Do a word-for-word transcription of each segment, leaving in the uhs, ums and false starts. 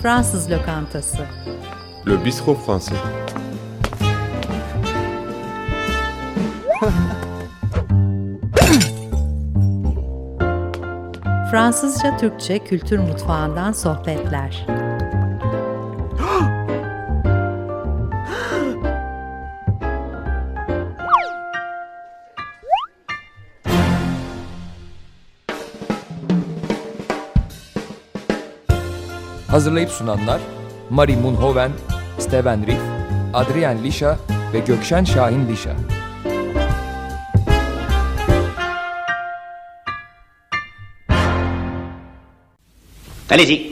Fransız lokantası. Le bistrot français. Fransızca Türkçe kültür mutfağından sohbetler. Hazırlayıp sunanlar Marie Munhoven, Steven Riff, Adrien Lisha ve Gökşen Şahin Lisha. Allez-y.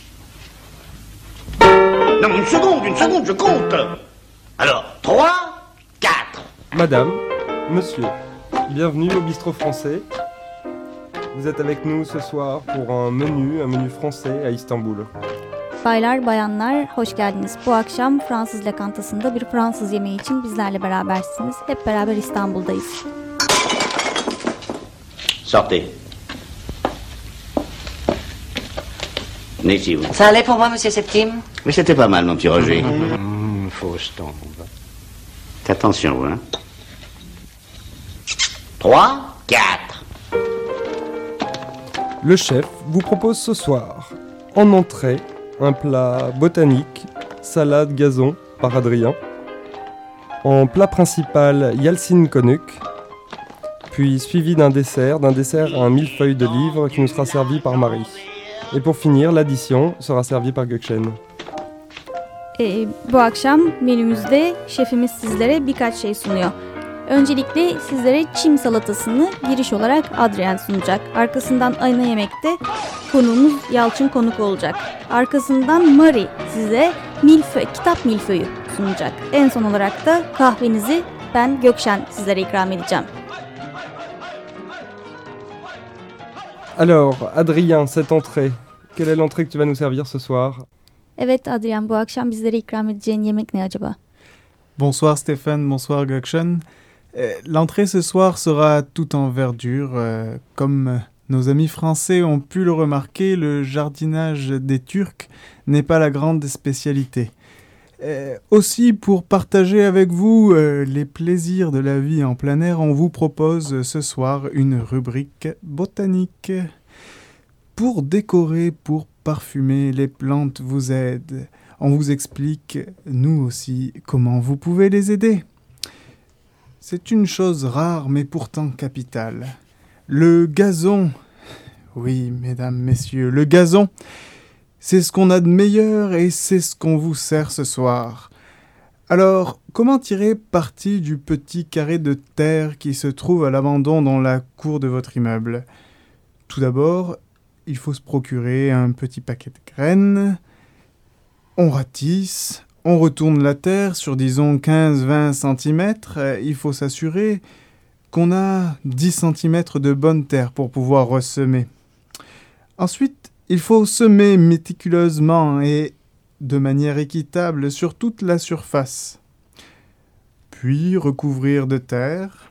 Non, une seconde, une seconde, je compte. Alors, trois, quatre. Madame, monsieur, bienvenue au bistrot français. Vous êtes avec nous ce soir pour un menu, un menu français à Istanbul. Baylar, bayanlar, hoş geldiniz. Bu akşam Fransız lokantasında bir Fransız yemeği için bizlerle berabersiniz. Hep beraber İstanbul'dayız. Sortez. Venez ici, vous. Ça allait pour moi, monsieur Septime? Mais c'était pas mal, mon petit Roger. Mmh, fausse tombe. Faites attention, vous, hein. Trois, quatre. Le chef vous propose ce soir, en entrée, un plat botanique, salade gazon par Adrien. En plat principal, Yalcin konuk, puis suivi d'un dessert, d'un dessert à un millefeuille de livres qui nous sera servi par Marie. Et pour finir, l'addition sera servie par Gökşen. Ee, bu akşam menümüzde şefimiz sizlere birkaç şey sunuyor. Öncelikle sizlere çim salatasını giriş olarak Adrien sunacak. Arkasından ana yemekte konuğumuz Yalçın konuk olacak. Arkasından Marie size milföy, kitap milföyü sunacak. En son olarak da kahvenizi ben Gökşen sizlere ikram edeceğim. Alors, Adrien, cette entrée, quelle est l'entrée que tu vas nous servir ce soir? Evet Adrien, bu akşam bizlere ikram edeceğin yemek ne acaba? Bonsoir Stéphane, bonsoir Gökşen. L'entrée ce soir sera tout en verdure. Euh, comme nos amis français ont pu le remarquer, le jardinage des Turcs n'est pas la grande spécialité. Euh, aussi, pour partager avec vous euh, les plaisirs de la vie en plein air, on vous propose ce soir une rubrique botanique. Pour décorer, pour parfumer, les plantes vous aident. On vous explique, nous aussi, comment vous pouvez les aider. C'est une chose rare mais pourtant capitale. Le gazon, oui mesdames, messieurs, le gazon, c'est ce qu'on a de meilleur et c'est ce qu'on vous sert ce soir. Alors, comment tirer parti du petit carré de terre qui se trouve à l'abandon dans la cour de votre immeuble? Tout d'abord, il faut se procurer un petit paquet de graines. On ratisse, on retourne la terre sur disons quinze à vingt centimètres. Il faut s'assurer qu'on a dix centimètres de bonne terre pour pouvoir ressemer. Ensuite, il faut semer méticuleusement et de manière équitable sur toute la surface. Puis recouvrir de terre,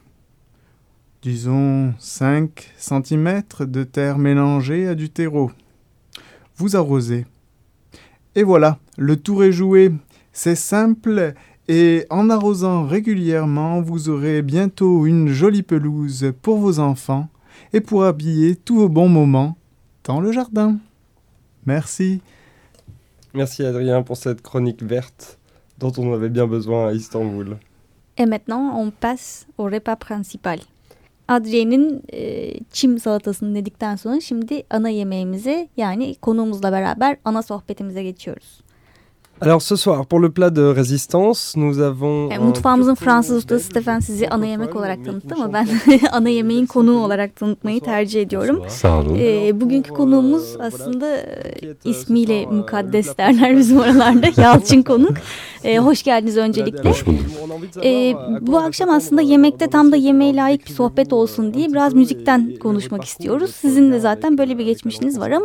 disons cinq centimètres de terre mélangée à du terreau. Vous arrosez. Et voilà, le tour est joué. C'est simple et en arrosant régulièrement, vous aurez bientôt une jolie pelouse pour vos enfants et pour habiller tous vos bons moments dans le jardin. Merci. Merci Adrien pour cette chronique verte dont on avait bien besoin à Istanbul. Et maintenant, on passe au repas principal. Adrien'in e, çim salatasını dedikten sonra şimdi ana yemeğimize, yani konuğumuzla beraber ana sohbetimize geçiyoruz. Alors ce soir, pour le plat de résistance, nous avons... Yani mutfağımızın Fransız ustası Stefan sizi ana yemek olarak tanıttı ama ben ana yemeğin konuğu olarak tanıtmayı tercih ediyorum. Sağ olun. Ee, bugünkü konuğumuz aslında e, ismiyle mukaddes derler bizim oralarda, Yalçın konuk. Ee, hoş geldiniz öncelikle. Hoş bulduk. Ee, bu akşam aslında yemekte tam da yemeğe layık bir sohbet olsun diye biraz müzikten konuşmak istiyoruz. Sizin de zaten böyle bir geçmişiniz var ama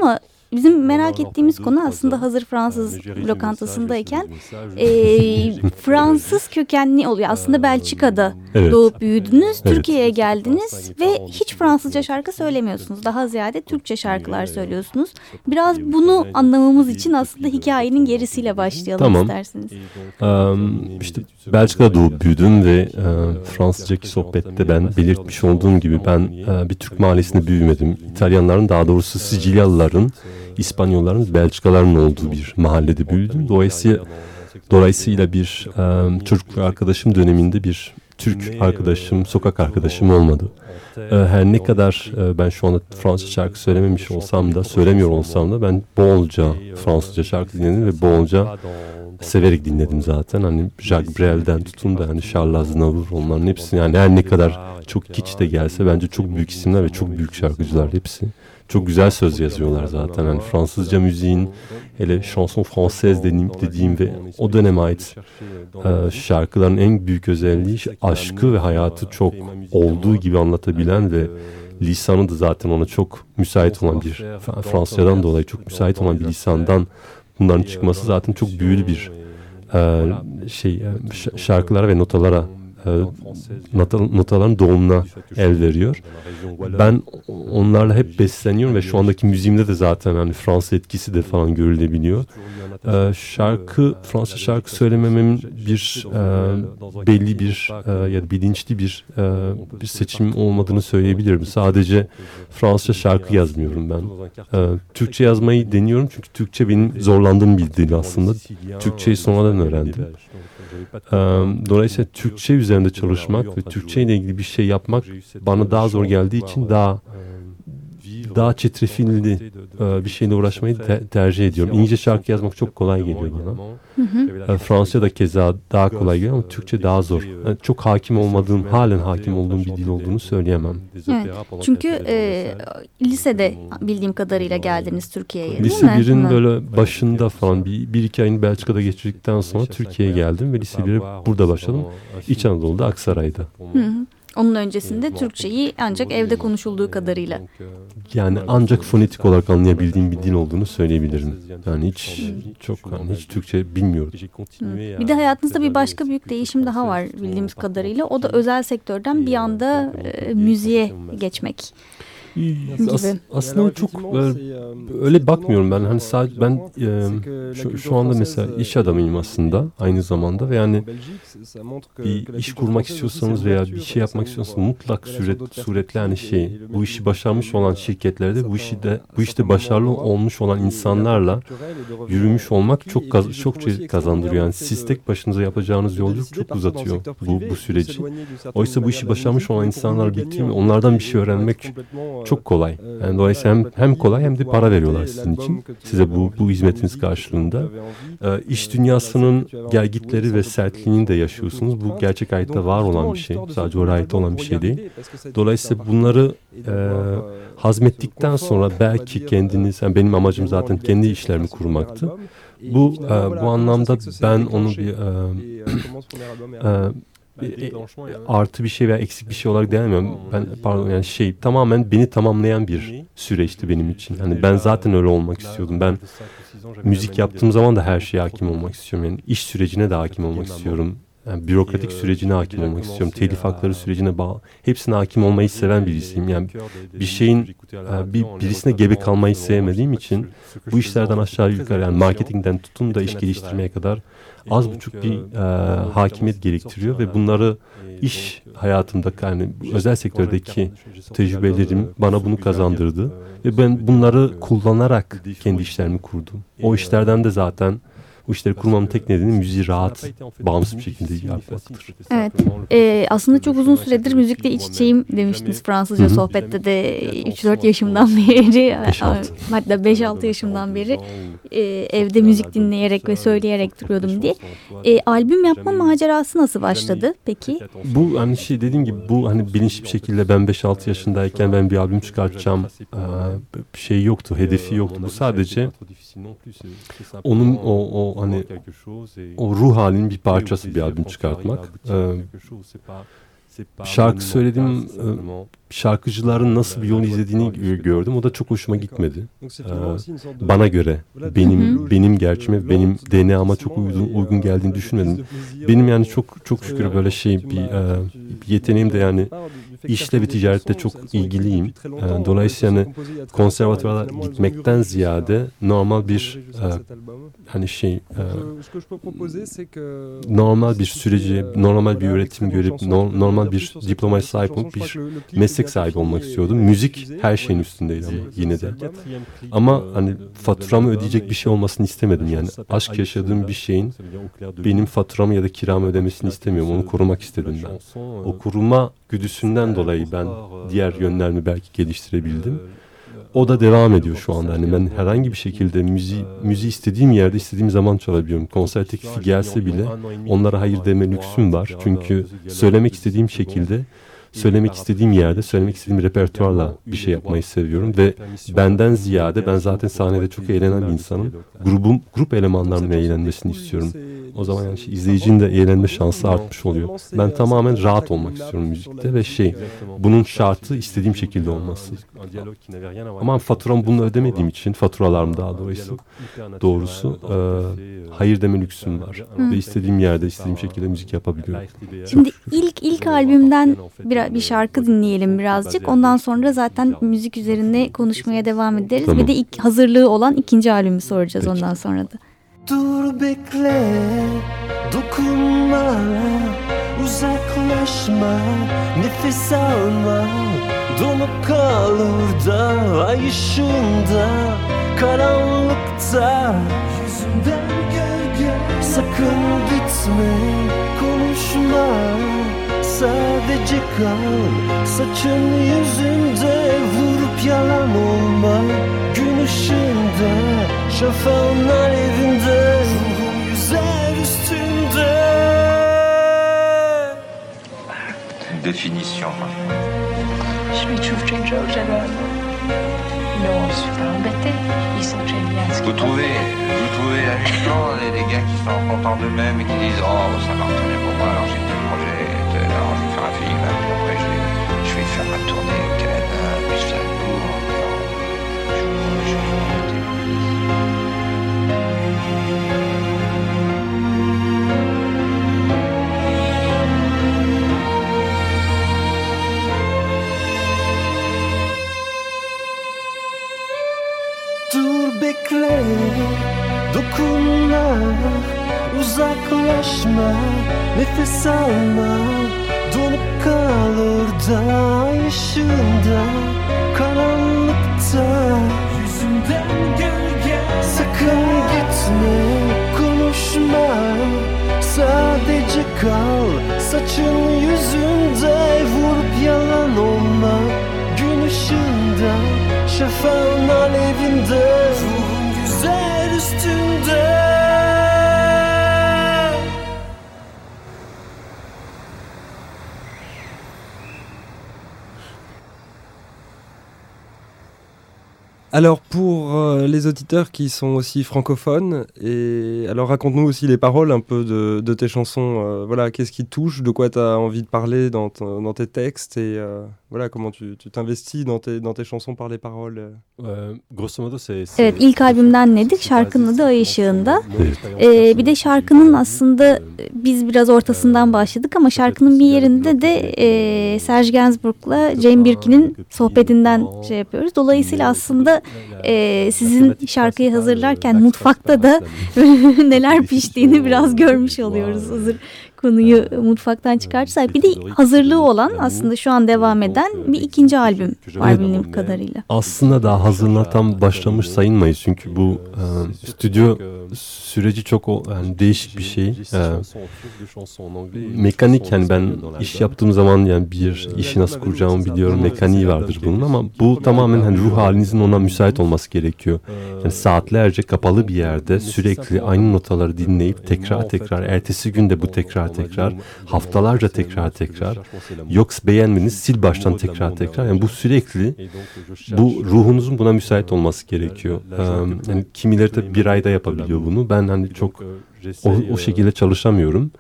bizim merak ettiğimiz konu aslında hazır Fransız lokantasındayken e, Fransız kökenli oluyor. Aslında Belçika'da evet. doğup büyüdünüz, evet. Türkiye'ye geldiniz ve hiç Fransızca şarkı söylemiyorsunuz. Daha ziyade Türkçe şarkılar söylüyorsunuz. Biraz bunu anlamamız için aslında hikayenin gerisiyle başlayalım tamam. isterseniz. Um, işte Belçika'da doğup büyüdüm ve uh, Fransızcaki sohbette ben belirtmiş olduğum gibi ben uh, bir Türk mahallesinde büyümedim. İtalyanların, daha doğrusu Sicilyalıların, İspanyolların, Belçikaların olduğu bir mahallede büyüdüm. Dolayısıyla dolayısıyla bir um, çocukluk arkadaşım döneminde bir Türk arkadaşım, sokak arkadaşım olmadı. Her ne kadar ben şu anda Fransızca şarkı söylememiş olsam da, söylemiyor olsam da ben bolca Fransızca şarkı dinledim ve bolca severek dinledim zaten. Hani Jacques Brel'den tutun da hani Charles Aznavour, onların hepsi yani her ne kadar çok kiç de gelse bence çok büyük isimler ve çok büyük şarkıcılar hepsi. Çok güzel söz yazıyorlar zaten. Yani Fransızca müziğin hele chanson française dediğim, dediğim ve o döneme ait e, şarkıların en büyük özelliği aşkı ve hayatı çok olduğu gibi anlatabilen ve lisanı da zaten ona çok müsait olan bir, Fransızcadan dolayı çok müsait olan bir lisandan bunların çıkması zaten çok büyülü bir e, şey şarkılara ve notalara notaların doğumuna el veriyor. Ben onlarla hep besleniyorum ve şu andaki müziğimde de zaten hani Fransız etkisi de falan görülebiliyor. Ee, şarkı, Fransız şarkı söylemememin bir e, belli bir e, ya da bilinçli bir e, bir seçim olmadığını söyleyebilirim. Sadece Fransızca şarkı yazmıyorum ben. E, Türkçe yazmayı deniyorum çünkü Türkçe benim zorlandığım bir dil aslında. Türkçeyi sonradan öğrendim. Dolayısıyla Türkçe üzerinde çalışmak ve Türkçe ile ilgili bir şey yapmak bana daha zor geldiği için daha daha çetrefilli bir şeyle uğraşmayı te- tercih ediyorum. İngilizce şarkı yazmak çok kolay geliyor bana. Hı hı. Fransızca da keza daha kolay geliyor ama Türkçe daha zor. Yani çok hakim olmadığım, halen hakim olduğum bir dil olduğunu söyleyemem. Evet. Çünkü e, lisede bildiğim kadarıyla geldiniz Türkiye'ye, değil Lise mi? Lise birin böyle başında falan bir, bir iki ayını Belçika'da geçirdikten sonra Türkiye'ye geldim ve Lise bire burada başladım. İç Anadolu'da, Aksaray'da. Hı hı. Onun öncesinde Türkçeyi ancak evde konuşulduğu kadarıyla. Yani ancak fonetik olarak anlayabildiğim bir dil olduğunu söyleyebilirim. Yani hiç çok yani hiç Türkçe bilmiyorum. Hı. Bir de hayatınızda bir başka büyük değişim daha var bildiğimiz kadarıyla. O da özel sektörden bir anda e, müziğe geçmek. As, aslında çok e, öyle bakmıyorum ben. Hani sadece ben e, şu, şu anda mesela iş adamıyım aslında aynı zamanda ve yani bir iş kurmak istiyorsanız veya bir şey yapmak istiyorsanız mutlak suret, suretle hani şey bu işi başarmış olan şirketlerde bu işi de bu işte başarılı olmuş olan insanlarla yürümüş olmak çok kaz, çok şey kazandırıyor. Yani siz tek başınıza yapacağınız yolculuk çok uzatıyor bu bu süreci. Oysa bu işi başarmış olan insanlar birlikte onlardan bir şey öğrenmek çok kolay. Yani dolayısıyla hem, hem kolay hem de para veriyorlar sizin için. Size bu bu hizmetiniz karşılığında. Ee, iş dünyasının gelgitleri ve sertliğini de yaşıyorsunuz. Bu gerçek hayatta var olan bir şey. Sadece oraya ait olan bir şey değil. Dolayısıyla bunları e, hazmettikten sonra belki kendiniz, yani benim amacım zaten kendi işlerimi kurmaktı. Bu e, bu anlamda ben onu bir e, e, E, artı bir şey veya eksik bir şey olarak denemiyorum. Ben pardon yani şey tamamen beni tamamlayan bir süreçti benim için. Hani ben zaten öyle olmak istiyordum. Ben müzik yaptığım zaman da her şeye hakim olmak istiyorum. Yani iş sürecine de hakim olmak istiyorum. Yani bürokratik sürecine hakim olmak istiyorum. Telif hakları sürecine bağlı. Hepsine hakim olmayı seven birisiyim. Yani bir şeyin bir birisine gebe kalmayı sevmediğim için bu işlerden aşağı yukarı yani marketingden tutun da iş geliştirmeye kadar az buçuk bir e, hakimiyet gerektiriyor ve bunları iş hayatımda yani özel sektördeki tecrübelerim bana bunu kazandırdı ve ben bunları kullanarak kendi işlerimi kurdum. O işlerden de zaten bu işleri kurmamın tek nedeni müziği rahat, bağımsız bir şekilde yapmaktır. Evet. Ee, aslında çok uzun süredir müzikle iç içeyim demiştiniz Fransızca Hı-hı. sohbette de üç dört yaşımdan beri, hatta beş altı yaşımdan beri e, evde müzik dinleyerek ve söyleyerek duruyordum diye. E, albüm yapma macerası nasıl başladı peki? Bu hani şey dediğim gibi bu hani bilinçli bir şekilde ben beş altı yaşındayken ben bir albüm çıkartacağım bir şey yoktu, hedefi yoktu. Bu sadece onun o, o hani o ruh halinin bir parçası bir albüm çıkartmak. Ee, şarkı söylediğim şarkıcıların nasıl bir yol izlediğini gördüm. O da çok hoşuma gitmedi. Bana göre benim benim gerçeğime, benim D N A'ma çok uygun, uygun geldiğini düşünmedim. Benim yani çok çok şükür böyle şey bir, bir yeteneğim de yani işle ve ticarette çok ilgiliyim. Dolayısıyla yani konservatuara gitmekten ziyade normal bir hani şey normal bir süreci, normal bir öğretim görüp normal bir diplomaya sahip olup bir meslek sahibi olmak istiyordum. Müzik her şeyin üstündeydi ama yine de. Ama hani faturamı ödeyecek bir şey olmasını istemedim yani. Aşk yaşadığım bir şeyin benim faturamı ya da kiramı ödemesini istemiyorum. Onu korumak istedim ben. O koruma güdüsünden dolayı ben diğer yönlerimi belki geliştirebildim. O da devam ediyor şu anda. Yani ben herhangi bir şekilde müziği, müziği istediğim yerde, istediğim zaman çalabiliyorum. Konser teklifi gelse bile onlara hayır deme lüksüm var. Çünkü söylemek istediğim şekilde, söylemek istediğim yerde, söylemek istediğim repertuarla bir şey yapmayı seviyorum ve benden ziyade ben zaten sahnede çok eğlenen bir insanım. Grubum, grup elemanlarının eğlenmesini istiyorum. O zaman yani şey, izleyicinin de eğlenme şansı artmış oluyor. Ben tamamen rahat olmak istiyorum müzikte ve şey, bunun şartı istediğim şekilde olması. Ama faturamı bunu ödemediğim için, faturalarım daha doğrusu, doğrusu e, hayır deme lüksüm var. Hı. Ve istediğim yerde, istediğim şekilde müzik yapabiliyorum. Şimdi ilk ilk albümden bir, bir şarkı dinleyelim birazcık. Ondan sonra zaten müzik üzerine konuşmaya devam ederiz. Tamam. Ve de ilk hazırlığı olan ikinci albümü soracağız. Peki. Ondan sonra da. Dur bekle, dokunma, uzaklaşma, nefes alma, donup kal orada, ay ışığında, karanlıkta, yüzünden gölge, sakın gitme, konuşma, sadece kal, saçın yüzünde, vurup yalan olma, gün ışığında, şafağın alevinde, ruhum yüzer üstünde. Définition. Je lui trouve très drôle, j'adore. Non, je suis pas embêtée. Ils sont géniaux. Vous trouvez, vous trouvez amusant les, les gars qui sont contents d'eux-mêmes et qui disent oh ça marche très bien pour moi, alors j'ai tel projet, tel, alors je vais faire un film, et puis après je vais, je vais faire ma tournée au Canada, puis je fais un tour. Je je je Dur bekle, dokunma, uzaklaşma, nefes alma, donup kal orada, ışığında, karanlıkta, yüzünden gölge, sakın gitme, konuşma, sadece kal, saçın yüzünde, vurup yalan olma, gün ışığında, şafağın alevinde, ruhum yüzer üstünde. Alors pour euh, les auditeurs qui sont aussi francophones, et alors raconte-nous aussi les paroles un peu de, de tes chansons. Euh, voilà, qu'est-ce qui te touche, de quoi tu as envie de parler dans, t- dans tes textes et euh, voilà comment tu, tu t'investis dans tes, dans tes chansons par les paroles. Euh, grosso modo c'est, c'est, evet, ilk albümden dedik. Şarkının adı Ay Işığında. Ee, bir de şarkının aslında biz biraz ortasından başladık ama şarkının bir yerinde de e, Serge Gainsbourg'la Jane Birkin'in sohbetinden şey yapıyoruz. Dolayısıyla aslında e, sizin şarkıyı hazırlarken mutfakta da neler piştiğini biraz görmüş oluyoruz. Hazır konuyu mutfaktan çıkartırsak. Bir de hazırlığı olan aslında şu an devam eden bir ikinci albüm var bildiğim kadarıyla. Aslında daha hazırlığa tam başlamış sayılmayız. Çünkü bu e, stüdyo süreci çok o, yani değişik bir şey. E, mekanik yani ben iş yaptığım zaman yani bir işi nasıl kuracağımı biliyorum. Mekaniği vardır bunun ama bu tamamen hani ruh halinizin ona müsait olması gerekiyor. Yani saatlerce kapalı bir yerde sürekli aynı notaları dinleyip tekrar tekrar ertesi gün de bu tekrar tekrar haftalarca tekrar tekrar yoksa beğenmeniz sil baştan tekrar tekrar yani bu sürekli bu ruhunuzun buna müsait olması gerekiyor. Ee, yani kimileri de bir ayda yapabiliyor bunu. Ben hani çok o, o şekilde çalışamıyorum.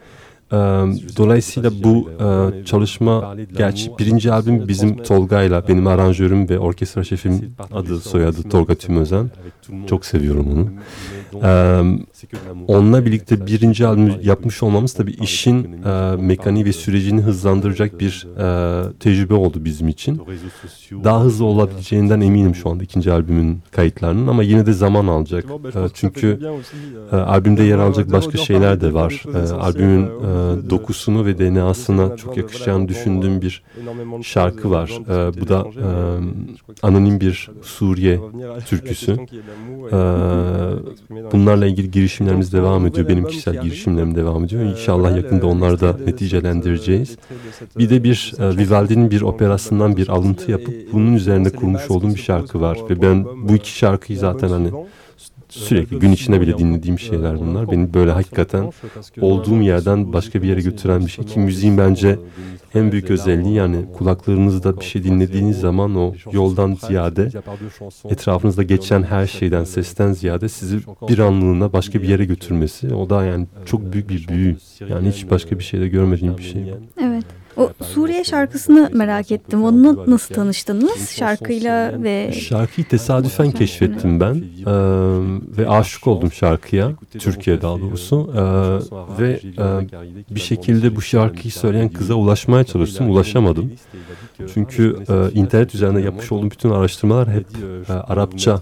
Ee, dolayısıyla bu e, çalışma, gerçi birinci albüm bizim Tolga'yla, benim aranjörüm ve orkestra şefim, adı soyadı Tolga Tümözen. Çok seviyorum onu. Ee, onunla birlikte birinci albüm yapmış olmamız tabii işin e, mekaniği ve sürecini hızlandıracak bir e, tecrübe oldu bizim için. Daha hızlı olabileceğinden eminim şu anda ikinci albümün kayıtlarının, ama yine de zaman alacak. E, çünkü e, albümde yer alacak başka şeyler de var. E, albümün e, dokusunu ve D N A'sına çok yakışacağını düşündüğüm bir şarkı var. E, bu da e, anonim bir Suriye türküsü. E, bunlarla ilgili girişimlerimiz devam ediyor. Benim kişisel girişimlerim devam ediyor. İnşallah yakında onları da neticelendireceğiz. Bir de bir e, Vivaldi'nin bir operasından bir alıntı yapıp bunun üzerine kurmuş olduğum bir şarkı var. Ve ben bu iki şarkıyı zaten hani sürekli gün içinde bile dinlediğim şeyler bunlar. Beni böyle hakikaten olduğum yerden başka bir yere götüren bir şey ki müziğin bence en büyük özelliği, yani kulaklarınızda bir şey dinlediğiniz zaman o yoldan ziyade etrafınızda geçen her şeyden, sesten ziyade sizi bir anlığına başka bir yere götürmesi. O da yani çok büyük bir büyü. Yani hiç başka bir şeyde görmediğim bir şey. Evet. O Suriye şarkısını merak ettim. Onunla nasıl tanıştınız şarkıyla ve... Şarkıyı tesadüfen keşfettim ben ee, ve aşık oldum şarkıya, Türkiye daha doğrusu. Ee, ve e, bir şekilde bu şarkıyı söyleyen kıza ulaşmaya çalıştım, ulaşamadım. Çünkü e, internet üzerinde yapmış olduğum bütün araştırmalar hep e, Arapça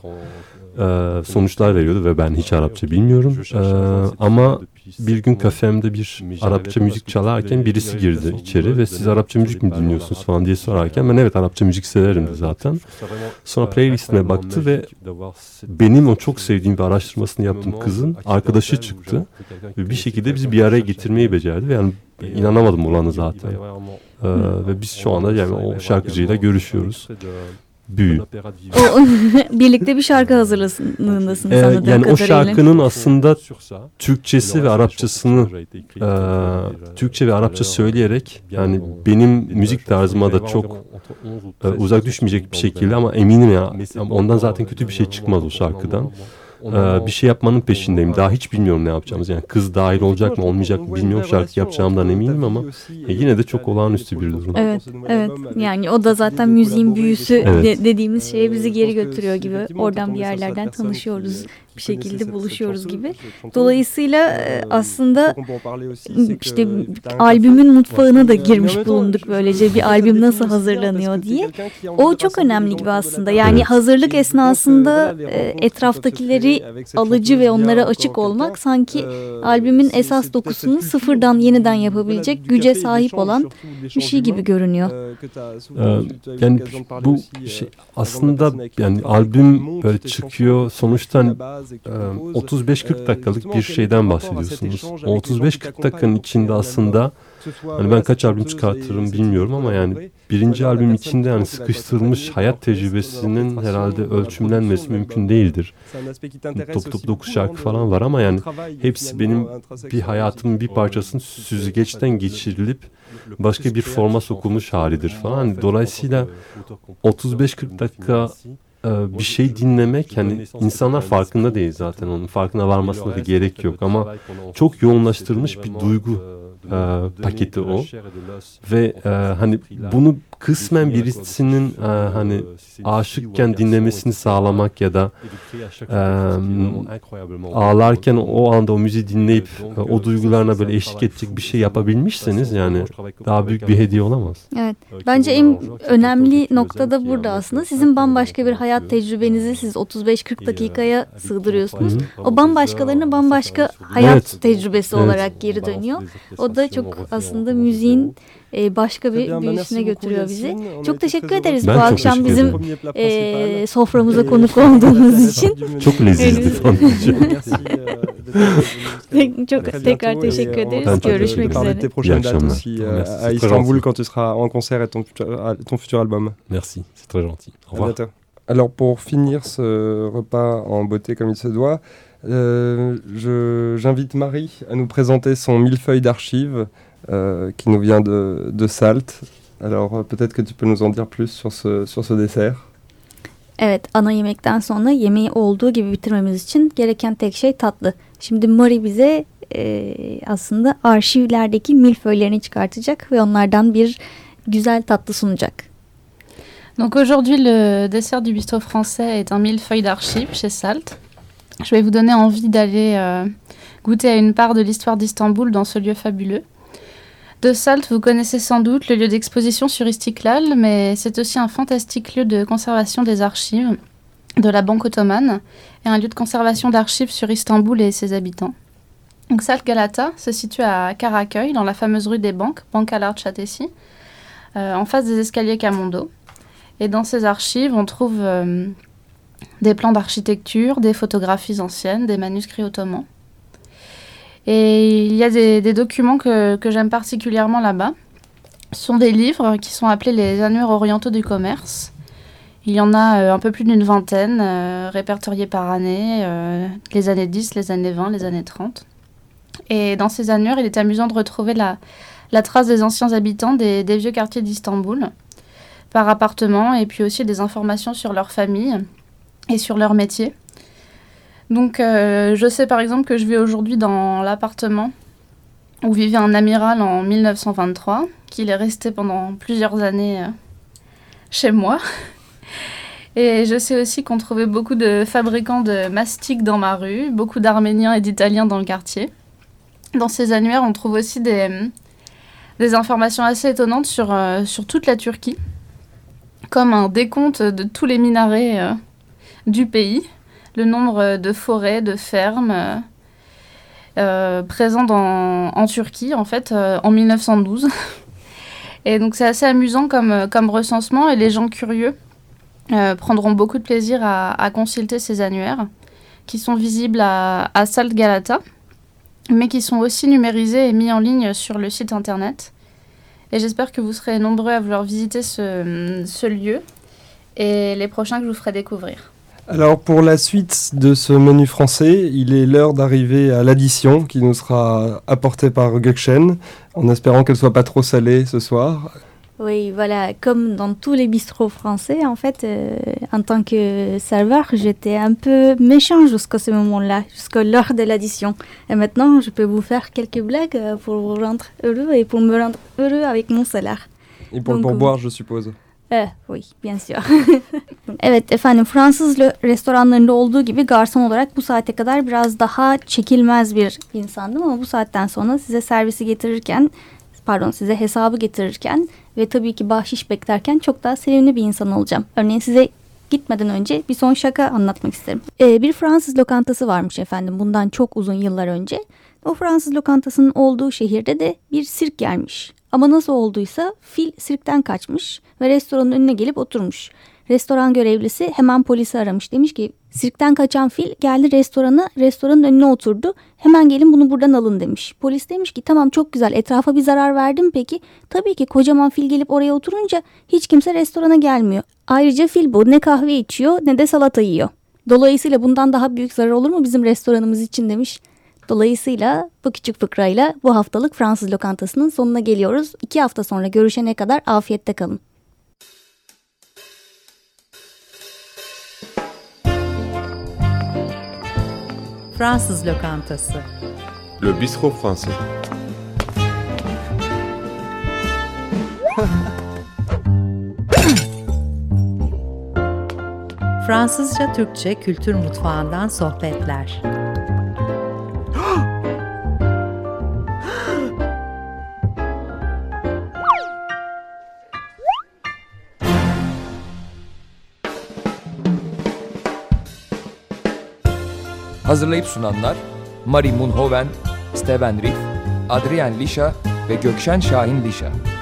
e, sonuçlar veriyordu ve ben hiç Arapça bilmiyorum. E, ama bir gün kafemde bir Arapça müzik çalarken birisi girdi içeri ve siz Arapça müzik mi dinliyorsunuz falan diye sorarken ben evet Arapça müzik severim zaten. Sonra playlistime baktı ve benim o çok sevdiğim bir araştırmasını yaptığım kızın arkadaşı çıktı ve bir şekilde bizi bir araya getirmeyi becerdi ve yani inanamadım olanı zaten. Ee, ve biz şu anda yani o şarkıcıyla görüşüyoruz. Büyü. O, birlikte bir şarkı hazırlığındasınız ee, anladığım yani kadarıyla. O şarkının aslında Türkçesi ve Arapçasını e, Türkçe ve Arapça söyleyerek, yani benim müzik tarzıma da çok e, uzak düşmeyecek bir şekilde, ama eminim ya ondan zaten kötü bir şey çıkmaz o şarkıdan. Ee, bir şey yapmanın peşindeyim. Daha hiç bilmiyorum ne yapacağımız. Yani kız dahil olacak mı olmayacak mı bilmiyorum. Şarkı yapacağımdan eminim ama e, yine de çok olağanüstü bir durum. Evet, evet. Yani o da zaten müziğin büyüsü evet. de, dediğimiz şeye bizi geri götürüyor gibi. Oradan bir yerlerden tanışıyoruz, bir şekilde buluşuyoruz gibi. Dolayısıyla aslında işte albümün mutfağına da girmiş bulunduk böylece, bir albüm nasıl hazırlanıyor diye. O çok önemli gibi aslında. Yani evet. hazırlık esnasında etraftakileri alıcı ve onlara açık olmak sanki albümün esas dokusunu sıfırdan yeniden yapabilecek güce sahip olan bir şey gibi görünüyor. Ee, yani bu şey aslında yani albüm böyle çıkıyor sonuçta otuz beş kırk dakikalık bir şeyden bahsediyorsunuz. O otuz beş kırk dakikanın içinde aslında hani ben kaç albüm çıkartırım bilmiyorum ama yani birinci albüm içinde yani sıkıştırılmış hayat tecrübesinin herhalde ölçümlenmesi mümkün değildir. Top top dokuz şarkı falan var ama yani hepsi benim bir hayatımın bir parçasının süzgeçten geçirilip başka bir forma sokulmuş halidir falan. Dolayısıyla otuz beş kırk dakika bir şey dinlemek, yani insanlar farkında değil zaten, onun farkına varmasına da gerek yok ama çok yoğunlaştırılmış bir duygu e, paketi o ve e, hani bunu kısmen birisinin e, hani aşıkken dinlemesini sağlamak ya da e, ağlarken o anda o müziği dinleyip e, o duygularına böyle eşlik edecek bir şey yapabilmişseniz yani daha büyük bir hediye olamaz. Evet. Bence en önemli nokta da burada aslında. Sizin bambaşka bir hayat tecrübenizi siz otuz beş kırk dakikaya sığdırıyorsunuz. O bambaşkalarına bambaşka hayat evet. tecrübesi evet. olarak geri dönüyor. O da çok aslında müziğin başka bir büyüsüne götürüyor bizi. Çok teşekkür ederiz ben bu akşam bizim e, soframıza konuk olduğunuz için. Çok lezzetli. Çok tekrar teşekkür ederiz. Görüşmek üzere. Tes prochaines dates aussi à Istanbul quand tu seras en concert et ton futur, ton futur album. Merci, c'est très gentil. Au revoir. Alors pour finir ce repas en beauté comme il se doit, euh, je, j'invite Marie à nous présenter son millefeuille d'archives euh, qui nous vient de, de Salt. Alors euh, peut-être que tu peux nous en dire plus sur ce, sur ce dessert. Evet, ana yemekten sonra yemeği olduğu gibi bitirmemiz için gereken tek şey tatlı. Şimdi Marie bize e, aslında arşivlerdeki milföylerini çıkartacak ve onlardan bir güzel tatlı sunacak. Donc aujourd'hui, le dessert du bistrot français est un millefeuille d'archives chez Salt. Je vais vous donner envie d'aller euh, goûter à une part de l'histoire d'Istanbul dans ce lieu fabuleux. De Salt, vous connaissez sans doute le lieu d'exposition sur Istiklal, mais c'est aussi un fantastique lieu de conservation des archives de la Banque ottomane et un lieu de conservation d'archives sur Istanbul et ses habitants. Donc Salt Galata se situe à Karaköy, dans la fameuse rue des Banques, Bankalar Çatesi, euh, en face des escaliers Camondo. Et dans ces archives, on trouve euh, des plans d'architecture, des photographies anciennes, des manuscrits ottomans. Et il y a des, des documents que, que j'aime particulièrement là-bas. Ce sont des livres qui sont appelés les annuaires orientaux du commerce. Il y en a euh, un peu plus d'une vingtaine, euh, répertoriés par année, euh, les années dix, les années vingt, les années trente. Et dans ces annuaires, il est amusant de retrouver la, la trace des anciens habitants des, des vieux quartiers d'Istanbul, par appartement, et puis aussi des informations sur leur famille et sur leur métier. Donc, euh, je sais par exemple que je vis aujourd'hui dans l'appartement où vivait un amiral en mille neuf cent vingt-trois, qu'il est resté pendant plusieurs années euh, chez moi. Et je sais aussi qu'on trouvait beaucoup de fabricants de mastiques dans ma rue, beaucoup d'Arméniens et d'Italiens dans le quartier. Dans ces annuaires, on trouve aussi des, des informations assez étonnantes sur, euh, sur toute la Turquie, comme un décompte de tous les minarets euh, du pays, le nombre de forêts, de fermes euh, euh, présents dans, en Turquie, en fait, euh, en mille neuf cent douze. Et donc c'est assez amusant comme, comme recensement, et les gens curieux euh, prendront beaucoup de plaisir à, à consulter ces annuaires, qui sont visibles à, à Salt Galata, mais qui sont aussi numérisés et mis en ligne sur le site internet. Et j'espère que vous serez nombreux à vouloir visiter ce, ce lieu et les prochains que je vous ferai découvrir. Alors pour la suite de ce menu français, il est l'heure d'arriver à l'addition qui nous sera apportée par Gökçen, en espérant qu'elle soit pas trop salée ce soir. Oui, voilà, comme dans tous les bistrots français, en fait, euh, en tant que serveur, j'étais un peu méchant jusqu'à ce moment-là, jusqu'à l'heure de l'addition. Et maintenant, je peux vous faire quelques blagues pour vous rendre heureux et pour me rendre heureux avec mon salaire. Et pour le pourboire, je suppose. Eh, oui, bien sûr. Evet efendim, Fransız restoranlarında olduğu gibi garson olarak bu saate kadar biraz daha çekilmez bir insandım ama bu saatten sonra size servisi getirirken, pardon size hesabı getirirken ve tabii ki bahşiş beklerken çok daha sevimli bir insan olacağım. Örneğin size gitmeden önce bir son şaka anlatmak isterim. Ee, bir Fransız lokantası varmış efendim bundan çok uzun yıllar önce. O Fransız lokantasının olduğu şehirde de bir sirk gelmiş. Ama nasıl olduysa fil sirkten kaçmış ve restoranın önüne gelip oturmuş. Restoran görevlisi hemen polisi aramış. Demiş ki sirkten kaçan fil geldi restorana, restoranın önüne oturdu. Hemen gelin bunu buradan alın demiş. Polis demiş ki tamam çok güzel, etrafa bir zarar verdin peki? Tabii ki kocaman fil gelip oraya oturunca hiç kimse restorana gelmiyor. Ayrıca fil bu ne kahve içiyor ne de salata yiyor. Dolayısıyla bundan daha büyük zarar olur mu bizim restoranımız için demiş. Dolayısıyla bu küçük fıkrayla bu haftalık Fransız lokantasının sonuna geliyoruz. İki hafta sonra görüşene kadar afiyette kalın. Fransız lokantası. Le bistrot français. Fransızca Türkçe kültür mutfağından sohbetler. Hazırlayıp sunanlar Mari Munhoven, Steven Riff, Adrian Lisha ve Gökçen Şahin Lisha.